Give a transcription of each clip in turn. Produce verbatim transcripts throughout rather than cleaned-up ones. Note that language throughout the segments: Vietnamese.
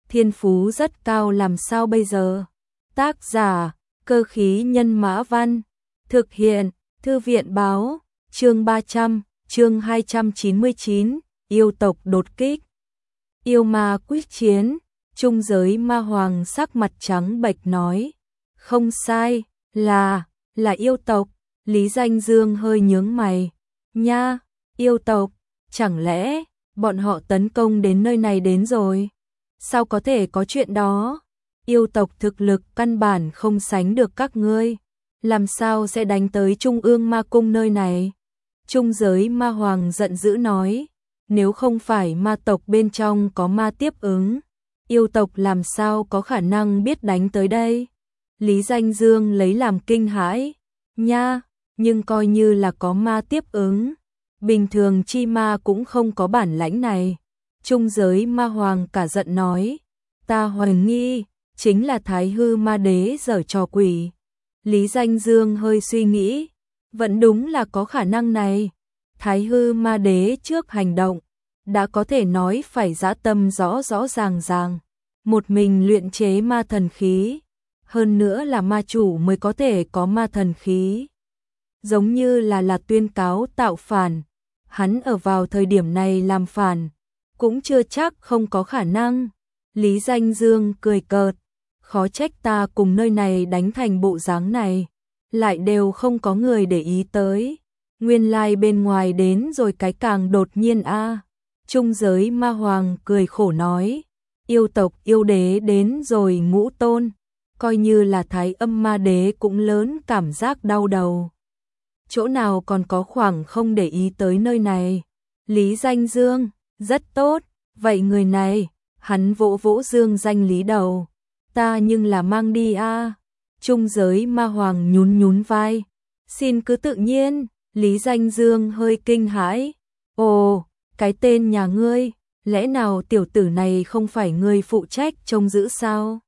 thiên phú rất cao làm sao bây giờ? Tác giả, Cơ khí nhân mã văn, thực hiện, Thư viện báo, chương ba trăm, chương hai trăm chín mươi chín, yêu tộc đột kích. Yêu ma quyết chiến, trung giới ma hoàng sắc mặt trắng bệch nói, không sai, là, là yêu tộc. Lý Danh Dương hơi nhướng mày, nha, yêu tộc, chẳng lẽ bọn họ tấn công đến nơi này đến rồi? Sao có thể có chuyện đó? Yêu tộc thực lực căn bản không sánh được các ngươi, làm sao sẽ đánh tới Trung ương ma cung nơi này? Trung giới ma hoàng giận dữ nói, nếu không phải ma tộc bên trong có ma tiếp ứng, yêu tộc làm sao có khả năng biết đánh tới đây? Lý Danh Dương lấy làm kinh hãi, nha, nhưng coi như là có ma tiếp ứng, bình thường chi ma cũng không có bản lãnh này. Trung giới ma hoàng cả giận nói, ta hoài nghi, chính là Thái Hư ma đế giở trò quỷ. Lý Danh Dương hơi suy nghĩ, vẫn đúng là có khả năng này. Thái Hư ma đế trước hành động, đã có thể nói phải dã tâm rõ rõ ràng ràng, một mình luyện chế ma thần khí, hơn nữa là ma chủ mới có thể có ma thần khí. Giống như là là tuyên cáo tạo phản, hắn ở vào thời điểm này làm phản, cũng chưa chắc không có khả năng. Lý Danh Dương cười cợt, khó trách ta cùng nơi này đánh thành bộ dáng này, lại đều không có người để ý tới. Nguyên lai bên ngoài đến rồi cái càng đột nhiên a. À. Trung giới ma hoàng cười khổ nói, yêu tộc yêu đế đến rồi ngũ tôn, coi như là Thái Âm ma đế cũng lớn cảm giác đau đầu. Chỗ nào còn có khoảng không để ý tới nơi này. Lý Danh Dương, rất tốt, vậy người này, hắn vỗ vỗ Dương Danh Lý đầu, ta nhưng là mang đi a. À. Trung giới ma hoàng nhún nhún vai, xin cứ tự nhiên. Lý Danh Dương hơi kinh hãi, ồ, cái tên nhà ngươi, lẽ nào tiểu tử này không phải ngươi phụ trách trông giữ sao?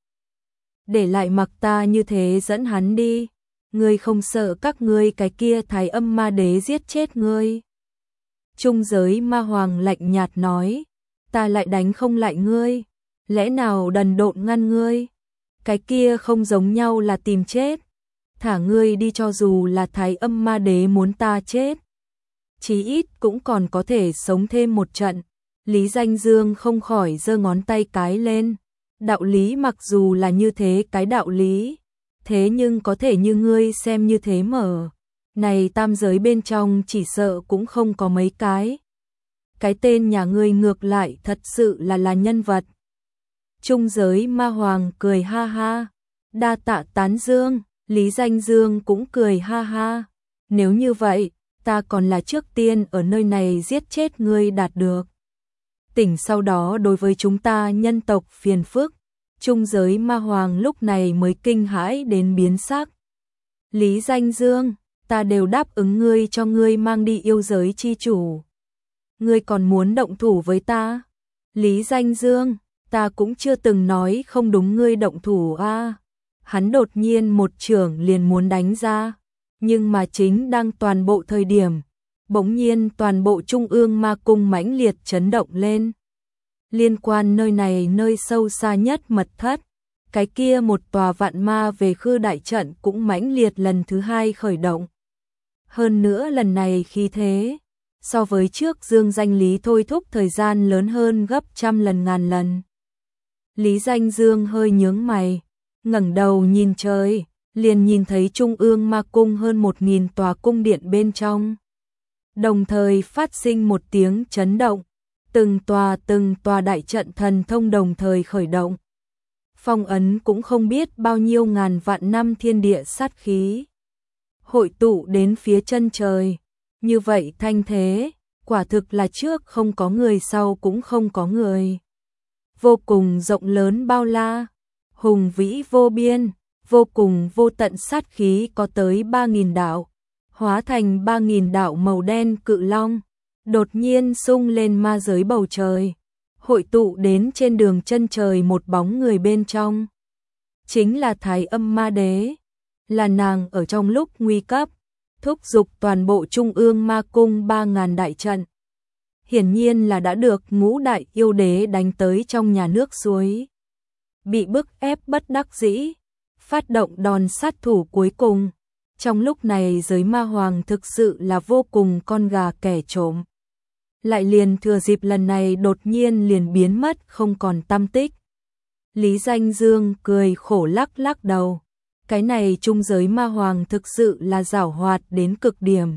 Để lại mặc ta như thế dẫn hắn đi, ngươi không sợ các ngươi cái kia Thái Âm ma đế giết chết ngươi? Trung giới ma hoàng lạnh nhạt nói, ta lại đánh không lại ngươi, lẽ nào đần độn ngăn ngươi? Cái kia không giống nhau là tìm chết, thả ngươi đi cho dù là Thái Âm ma đế muốn ta chết, chí ít cũng còn có thể sống thêm một trận. Lý Danh Dương không khỏi giơ ngón tay cái lên, đạo lý mặc dù là như thế cái đạo lý, thế nhưng có thể như ngươi xem như thế mở, này tam giới bên trong chỉ sợ cũng không có mấy cái. Cái tên nhà ngươi ngược lại thật sự là là nhân vật. Trung giới ma hoàng cười ha ha, đa tạ tán dương. Lý Danh Dương cũng cười ha ha, nếu như vậy, ta còn là trước tiên ở nơi này giết chết ngươi đạt được. Tỉnh sau đó đối với chúng ta nhân tộc phiền phức. Trung giới ma hoàng lúc này mới kinh hãi đến biến sắc. Lý Danh Dương, ta đều đáp ứng ngươi cho ngươi mang đi yêu giới chi chủ. Ngươi còn muốn động thủ với ta? Lý Danh Dương, ta cũng chưa từng nói không đúng ngươi động thủ a. À. Hắn đột nhiên một chưởng liền muốn đánh ra, nhưng mà chính đang toàn bộ thời điểm, bỗng nhiên toàn bộ Trung ương ma cung mãnh liệt chấn động lên. Liên quan nơi này nơi sâu xa nhất mật thất, cái kia một tòa vạn ma về khư đại trận cũng mãnh liệt lần thứ hai khởi động. Hơn nữa lần này khí thế, so với trước Dương Danh Lý thôi thúc thời gian lớn hơn gấp trăm lần ngàn lần. Lý Danh Dương hơi nhướng mày, ngẩng đầu nhìn trời, liền nhìn thấy Trung ương ma cung hơn một nghìn tòa cung điện bên trong. Đồng thời phát sinh một tiếng chấn động, từng tòa từng tòa đại trận thần thông đồng thời khởi động. Phong ấn cũng không biết bao nhiêu ngàn vạn năm thiên địa sát khí. Hội tụ đến phía chân trời, như vậy thanh thế, quả thực là trước không có người sau cũng không có người. Vô cùng rộng lớn bao la, hùng vĩ vô biên, vô cùng vô tận sát khí có tới ba nghìn đạo, hóa thành ba nghìn đạo màu đen cự long, đột nhiên sung lên ma giới bầu trời, hội tụ đến trên đường chân trời một bóng người bên trong. Chính là Thái Âm ma đế, là nàng ở trong lúc nguy cấp, thúc giục toàn bộ Trung ương ma cung ba ngàn đại trận. Hiển nhiên là đã được ngũ đại yêu đế đánh tới trong nhà nước suối. bị bức ép bất đắc dĩ, phát động đòn sát thủ cuối cùng. Trong lúc này giới ma hoàng thực sự là vô cùng con gà kẻ trộm. Lại liền thừa dịp lần này đột nhiên liền biến mất không còn tăm tích. Lý Danh Dương cười khổ lắc lắc đầu. Cái này trung giới ma hoàng thực sự là giảo hoạt đến cực điểm.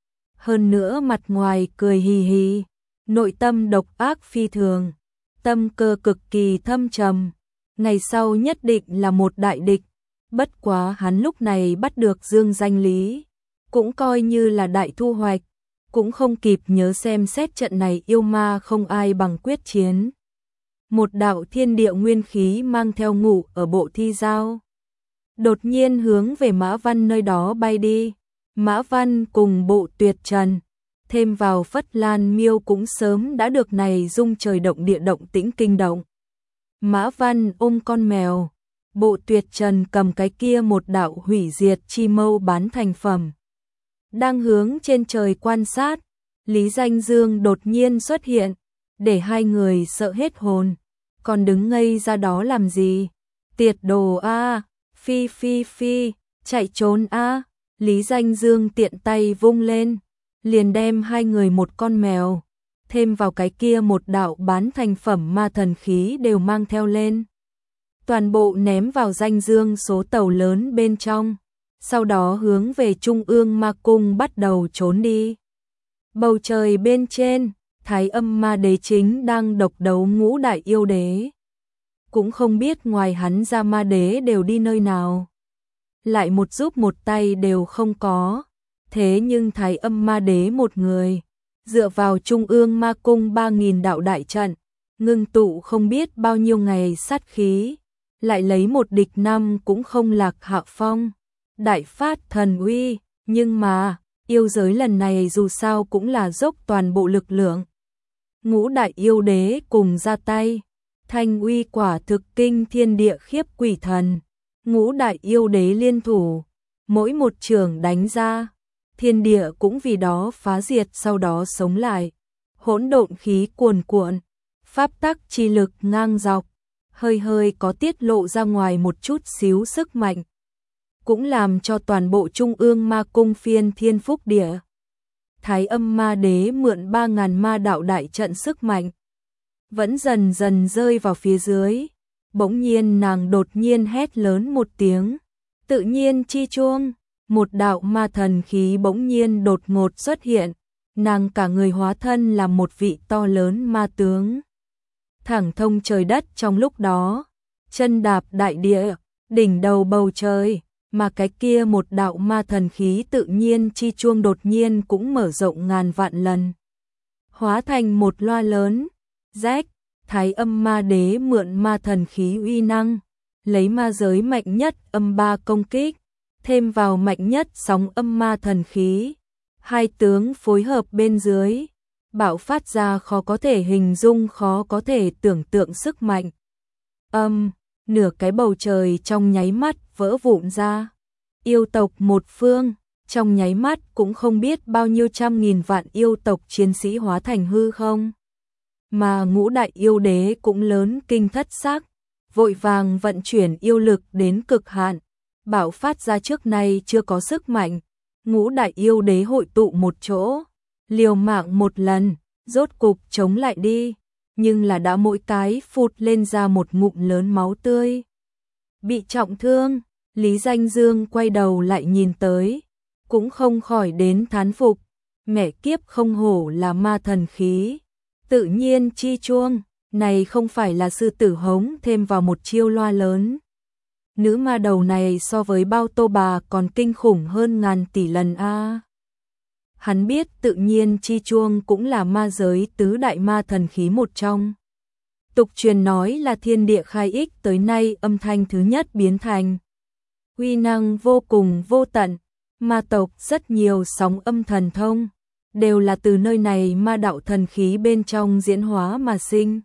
Hơn nữa mặt ngoài cười hì hì, nội tâm độc ác phi thường, tâm cơ cực kỳ thâm trầm. Ngày sau nhất định là một đại địch. Bất quá hắn lúc này bắt được dương danh lý, cũng coi như là đại thu hoạch, cũng không kịp nhớ xem xét trận này yêu ma không ai bằng quyết chiến. Một đạo thiên địa nguyên khí mang theo ngủ ở bộ thi giao, đột nhiên hướng về Mã Văn nơi đó bay đi. Mã Văn cùng bộ tuyệt trần, thêm vào Phất Lan Miêu cũng sớm đã được này rung trời động địa động tĩnh kinh động. Mã Văn ôm con mèo, bộ tuyệt trần cầm cái kia một đạo hủy diệt chi mâu bán thành phẩm. Đang hướng trên trời quan sát, Lý Danh Dương đột nhiên xuất hiện, để hai người sợ hết hồn. Còn đứng ngây ra đó làm gì? Tiệt đồ a, phi phi phi, chạy trốn a. Lý Danh Dương tiện tay vung lên, liền đem hai người một con mèo, thêm vào cái kia một đạo bán thành phẩm ma thần khí đều mang theo lên. Toàn bộ ném vào Danh Dương số tàu lớn bên trong, sau đó hướng về Trung ương ma cung bắt đầu trốn đi. Bầu trời bên trên, Thái Âm Ma Đế chính đang độc đấu ngũ đại yêu đế. Cũng không biết ngoài hắn ra ma đế đều đi nơi nào. Lại một giúp một tay đều không có. Thế nhưng Thái Âm Ma Đế một người, dựa vào Trung ương ma cung ba nghìn đạo đại trận, ngưng tụ không biết bao nhiêu ngày sát khí, lại lấy một địch năm cũng không lạc hạ phong. Đại phát thần uy, nhưng mà, yêu giới lần này dù sao cũng là dốc toàn bộ lực lượng. Ngũ đại yêu đế cùng ra tay, thanh uy quả thực kinh thiên địa khiếp quỷ thần. Ngũ đại yêu đế liên thủ, mỗi một trường đánh ra, thiên địa cũng vì đó phá diệt sau đó sống lại. Hỗn độn khí cuồn cuộn, pháp tắc chi lực ngang dọc, hơi hơi có tiết lộ ra ngoài một chút xíu sức mạnh. Cũng làm cho toàn bộ Trung ương ma cung phiên thiên phúc địa. Thái Âm Ma Đế mượn ba ngàn ma đạo đại trận sức mạnh, vẫn dần dần rơi vào phía dưới. Bỗng nhiên nàng đột nhiên hét lớn một tiếng, tự nhiên chi chuông, một đạo ma thần khí bỗng nhiên đột ngột xuất hiện, nàng cả người hóa thân là một vị to lớn ma tướng. Thẳng thông trời đất trong lúc đó, chân đạp đại địa, đỉnh đầu bầu trời, mà cái kia một đạo ma thần khí tự nhiên chi chuông đột nhiên cũng mở rộng ngàn vạn lần. Hóa thành một loa lớn, rách. Thái Âm Ma Đế mượn ma thần khí uy năng, lấy ma giới mạnh nhất âm ba công kích, thêm vào mạnh nhất sóng âm ma thần khí. Hai tướng phối hợp bên dưới, bạo phát ra khó có thể hình dung khó có thể tưởng tượng sức mạnh. Âm, nửa cái bầu trời trong nháy mắt vỡ vụn ra. Yêu tộc một phương, trong nháy mắt cũng không biết bao nhiêu trăm nghìn vạn yêu tộc chiến sĩ hóa thành hư không. Mà ngũ đại yêu đế cũng lớn kinh thất xác, vội vàng vận chuyển yêu lực đến cực hạn, bạo phát ra trước nay chưa có sức mạnh. Ngũ đại yêu đế hội tụ một chỗ, liều mạng một lần, rốt cục chống lại đi, nhưng là đã mỗi cái phụt lên ra một ngụm lớn máu tươi. Bị trọng thương, Lý Danh Dương quay đầu lại nhìn tới, cũng không khỏi đến thán phục, mẹ kiếp không hổ là ma thần khí. Tự nhiên chi chuông, này không phải là sư tử hống thêm vào một chiêu loa lớn. Nữ ma đầu này so với bao tô bà còn kinh khủng hơn ngàn tỷ lần a. Hắn biết tự nhiên chi chuông cũng là ma giới tứ đại ma thần khí một trong. Tục truyền nói là thiên địa khai ích tới nay âm thanh thứ nhất biến thành. Uy năng vô cùng vô tận, ma tộc rất nhiều sóng âm thần thông, đều là từ nơi này ma đạo thần khí bên trong diễn hóa mà sinh.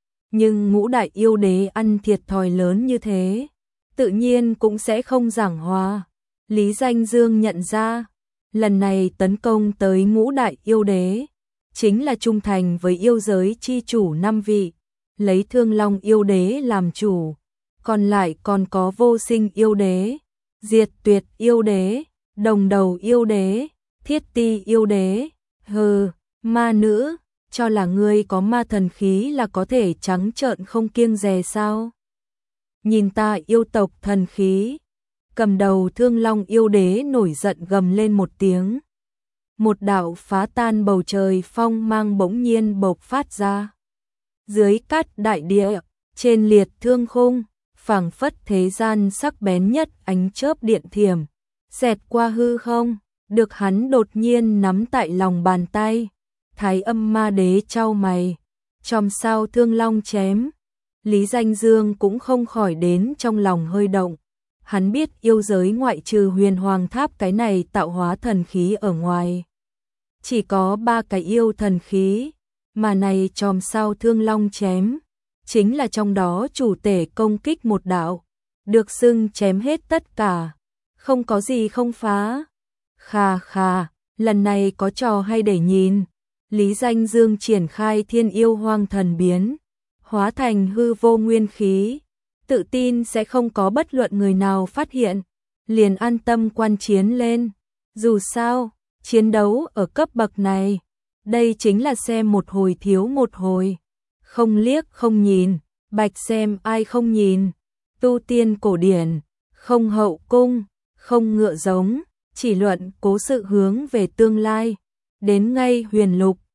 Nhưng ngũ đại yêu đế ăn thiệt thòi lớn như thế, tự nhiên cũng sẽ không giảng hòa. Lý Danh Dương nhận ra, lần này tấn công tới ngũ đại yêu đế, chính là trung thành với yêu giới chi chủ năm vị, lấy Thương Long yêu đế làm chủ, còn lại còn có vô sinh yêu đế, diệt tuyệt yêu đế, đồng đầu yêu đế, thiết ti yêu đế, hừ, ma nữ, cho là ngươi có ma thần khí là có thể trắng trợn không kiêng dè sao? Nhìn ta yêu tộc thần khí, cầm đầu Thương Long yêu đế nổi giận gầm lên một tiếng. Một đạo phá tan bầu trời phong mang bỗng nhiên bộc phát ra. Dưới cát đại địa, trên liệt thương khung, phảng phất thế gian sắc bén nhất ánh chớp điện thiểm, xẹt qua hư không, được hắn đột nhiên nắm tại lòng bàn tay. Thái Âm Ma Đế chau mày, chòm sao Thương Long chém. Lý Danh Dương cũng không khỏi đến trong lòng hơi động. Hắn biết yêu giới ngoại trừ Huyền Hoàng Tháp cái này tạo hóa thần khí ở ngoài, chỉ có ba cái yêu thần khí, mà này chòm sao Thương Long chém, chính là trong đó chủ tể công kích một đạo, được xưng chém hết tất cả, không có gì không phá. Khà khà, lần này có trò hay để nhìn. Lý Danh Dương triển khai Thiên Yêu Hoang Thần biến, hóa thành hư vô nguyên khí, tự tin sẽ không có bất luận người nào phát hiện, liền an tâm quan chiến lên. Dù sao, chiến đấu ở cấp bậc này, đây chính là xem một hồi thiếu một hồi, không liếc không nhìn, bạch xem ai không nhìn. Tu tiên cổ điển, không hậu cung, không ngựa giống, chỉ luận cố sự hướng về tương lai. Đến ngay huyền lục,